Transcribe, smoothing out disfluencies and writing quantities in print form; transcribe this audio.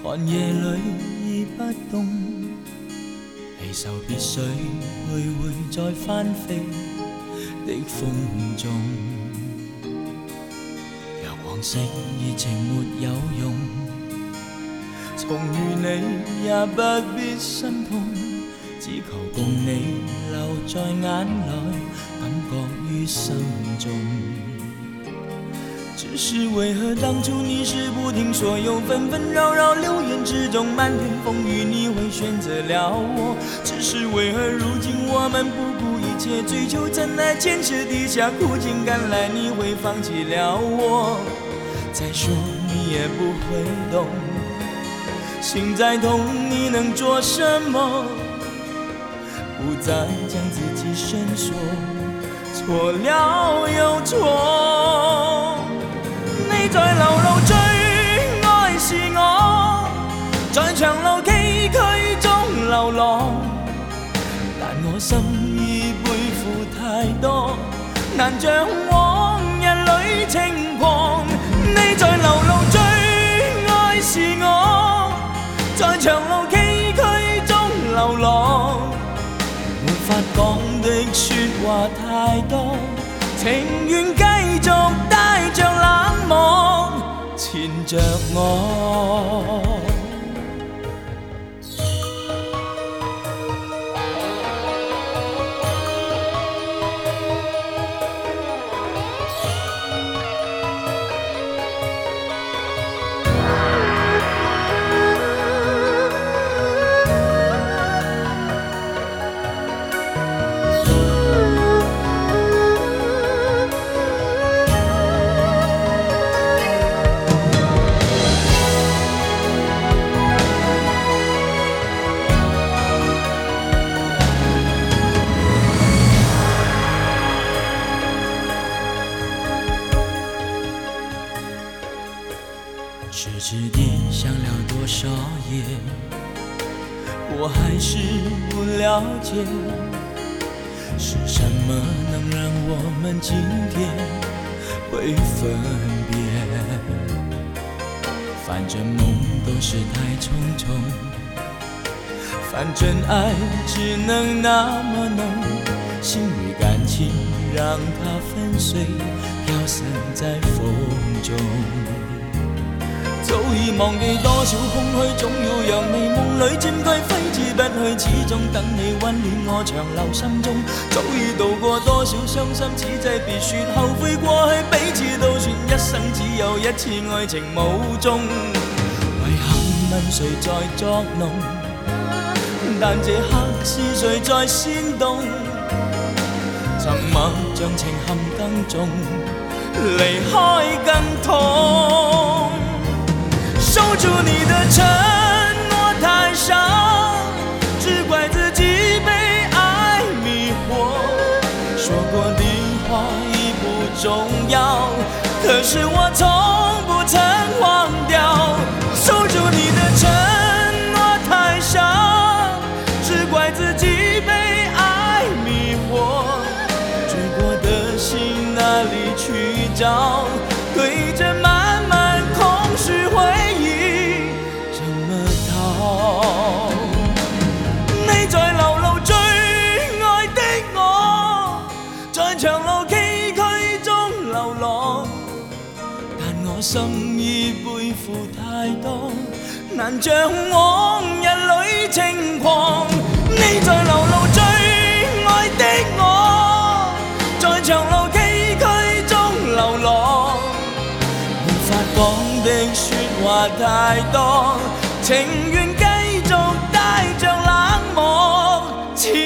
寒夜里已不冻，离愁别绪，徘徊在翻飞的风中。若往昔热情没有用，重遇你也不必心痛，只求共你留在眼内，感觉于心中。只是为何当初你是不听所有纷纷扰扰流言之中漫天风雨，你会选择了我？只是为何如今我们不顾一切追求真爱，坚持底下苦尽甘来，你会放弃了我？再说你也不会懂，心再痛你能做什么？不再将自己深锁，错了又错。你在流露最愛是我，在長路崎嶇中流浪，但我心已背負太多，難像往日裏輕狂。你在流露最愛是我，在長路崎嶇中流浪，沒法講的說話太多，情願繼續帶着冷漠纏着我。痴痴地想了多少夜，我还是不了解，是什么能让我们今天会分别？反正梦都是太匆匆，反正爱只能那么浓，心与感情让它粉碎，飘散在风中。早已忘記多少空虛，總要讓你夢裏佔據，揮之不去，始終等你溫暖我長留心中。早已渡過多少傷心，此際別說後悔過去，彼此都算一生只有一次愛情無蹤。遺憾問誰在作弄，但這刻是誰在煽動？沉默像情陷更重，離開更痛。守住你的承诺太少，只怪自己被爱迷惑。说过的话已不重要，可是我从不曾忘掉。守住你的承诺太少，只怪自己被爱迷惑。追过的心哪里去找？对着满满空虚回忆怎么逃？你在流露最愛的我，在長路崎嶇中流浪，但我心已背負太多，難像往日裏輕狂。你在流露最愛的我，在長路崎嶇中流浪，沒法講的說話太多，情願繼續帶着冷漠。